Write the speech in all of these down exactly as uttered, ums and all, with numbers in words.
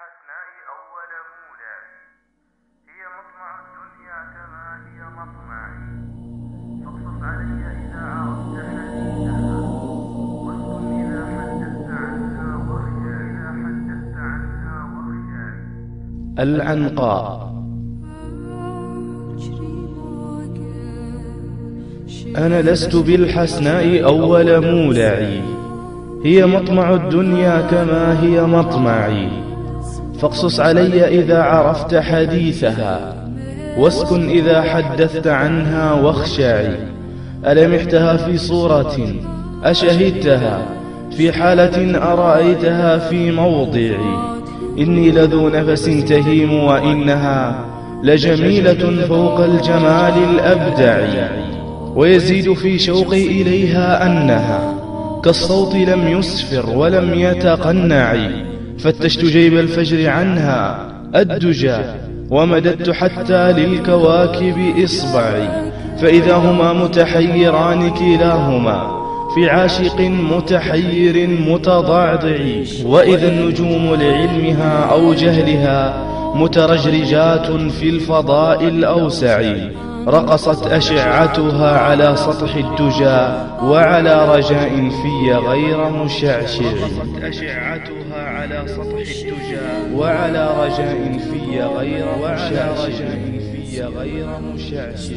بالحسناء أول مولع، هي مطمع الدنيا كما هي مطمعي، فاقصص علي إذا عرفت حديثها، واسكن إذا حدثت عنها واخشى إذا حدثت عنها واخشى. العنقاء. أنا لست بالحسناء أول مولعي، هي مطمع الدنيا كما هي مطمعي، فاقصص علي إذا عرفت حديثها، واسكن إذا حدثت عنها واخشعي. ألمحتها في صورة أشهدتها، في حالة أرأيتها في موضعي، إني لذو نفس تهيم وإنها لجميلة فوق الجمال الأبدع، ويزيد في شوقي إليها أنها كالصوت لم يسفر ولم يتقنع. فتشت جيب الفجر عنها الدجى، ومددت حتى للكواكب إصبعي، فإذا هما متحيران كلاهما في عاشق متحير متضعضع، وإذا النجوم لعلمها أو جهلها مترجرجات في الفضاء الأوسع، رقصت أشعتها على سطح الدجى وعلى رجاء في غير مشعشع. أشعتها على سطح الدجى وعلى رجاء في غير مشعشع.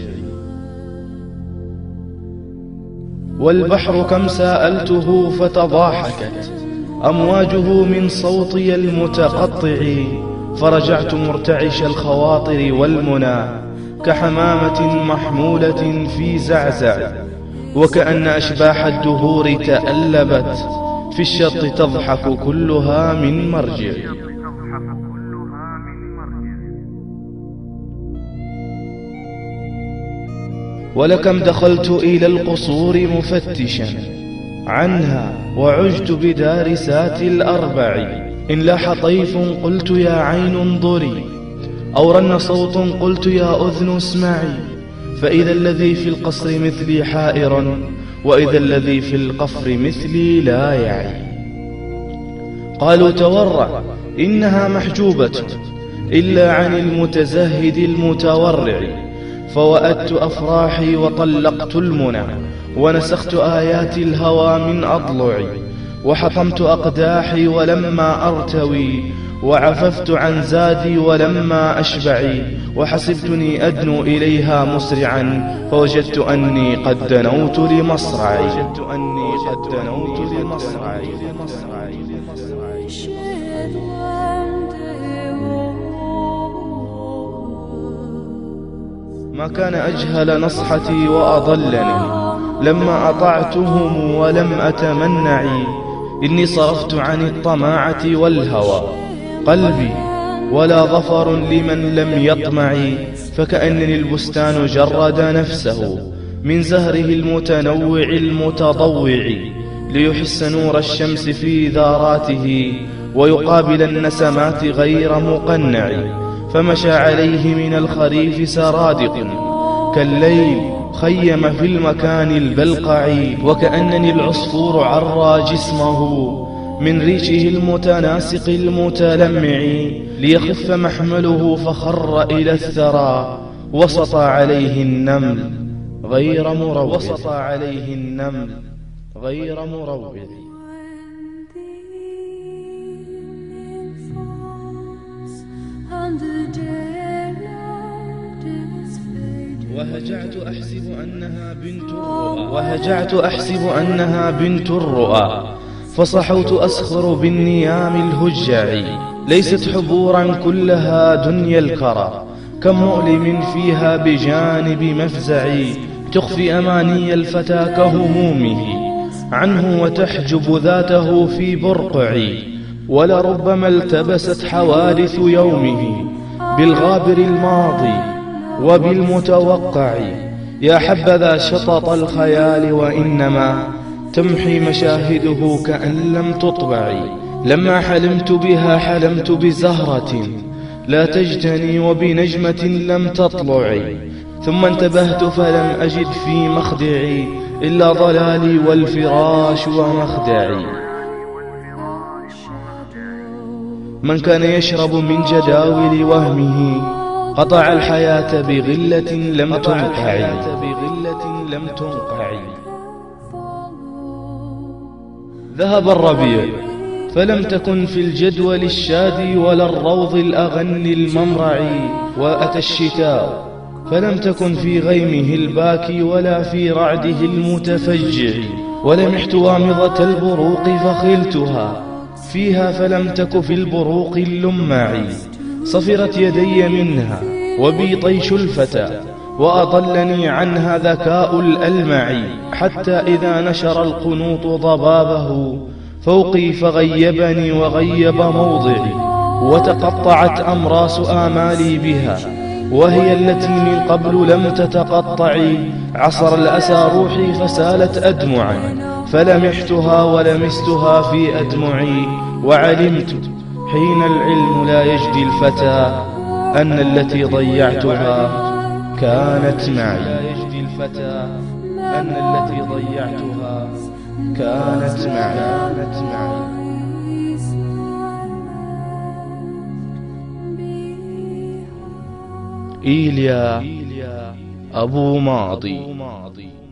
والبحر كم سألته فتضاحكت أمواجه من صوتي المتقطع، فرجعت مرتعش الخواطر والمنى كحمامة محمولة في زعزع، وكأن أشباح الدهور تألبت في الشط تضحك كلها من مرجع. ولكم دخلت إلى القصور مفتشا عنها، وعجت بدارسات الأربع، إن لاح طيف قلت يا عين انظري، أو رن صوت قلت يا أذن اسمعي، فإذا الذي في القصر مثلي حائر، وإذا الذي في القفر مثلي لا يعي. قالوا تورع إنها محجوبة إلا عن المتزهد المتورع، فوأدت أفراحي وطلقت المنى، ونسخت آيات الهوى من أضلعي، وحطمت أقداحي ولما أرتوي، وعففت عن زادي ولما أشبعي، وحسبتني أدنو إليها مسرعا، فوجدت أني قد دنوت لمصرعي. ما كان أجهل نصحتي وأضلني لما أطعتهم ولم أتمنعي، إني صرفت عن الطماعة والهوى قلبي، ولا ظفر لمن لم يطمع، فكأنني البستان جرد نفسه من زهره المتنوع المتضوع، ليحس نور الشمس في ذاراته ويقابل النسمات غير مقنع، فمشى عليه من الخريف سرادق كالليل خيم في المكان البلقع، وكأنني العصفور عرى جسمه من ريشه المتناسق المتلمع، ليخف محمله فخر إلى الثرى، وسط عليه النمل غير مروع. وسط عليه النمل غير مروع. وهجعت أحسب أنها بنت الرؤى وهجعت أحسب أنها بنت الرؤى فصحوت أسخر بالنيام الهجع، ليست حبورا كلها دنيا الكرى، كم مؤلم فيها بجانب مفزع، تخفي أماني الفتى كهمومه عنه، وتحجب ذاته في برقع، ولربما التبست حوادث يومه بالغابر الماضي وبالمتوقع، يا حبذا شطط الخيال وإنما تمحي مشاهده كأن لم تطبع، لما حلمت بها حلمت بزهرة لا تجتني وبنجمة لم تطلع، ثم انتبهت فلم أجد في مخدعي إلا ضلالي والفراش ومخدعي. من كان يشرب من جداول وهمه قطع الحياة بغلة لم تنقع ذهب الربيع فلم تكن في الجدول الشادي ولا الروض الأغن الممرع، وأتى الشتاء فلم تكن في غيمه الباكي ولا في رعده المتفجع، ولمحت وامضة البروق فخلتها فيها فلم تك في البروق اللماع، صفرت يدي منها وبي طيش الفتى وأضلني عنها ذكاء الألمع، حتى إذا نشر القنوط ضبابه فوقي فغيبني وغيب موضعي، وتقطعت أمراس آمالي بها وهي التي من قبل لم تتقطع، عصر الأسى روحي فسالت أدمعا فلمحتها ولمستها في أدمعي، وعلمت حين العلم لا يجدي الفتى أن التي ضيعتها كانت معي. أن التي ضيعتها كانت معي. إيليا أبو ماضي.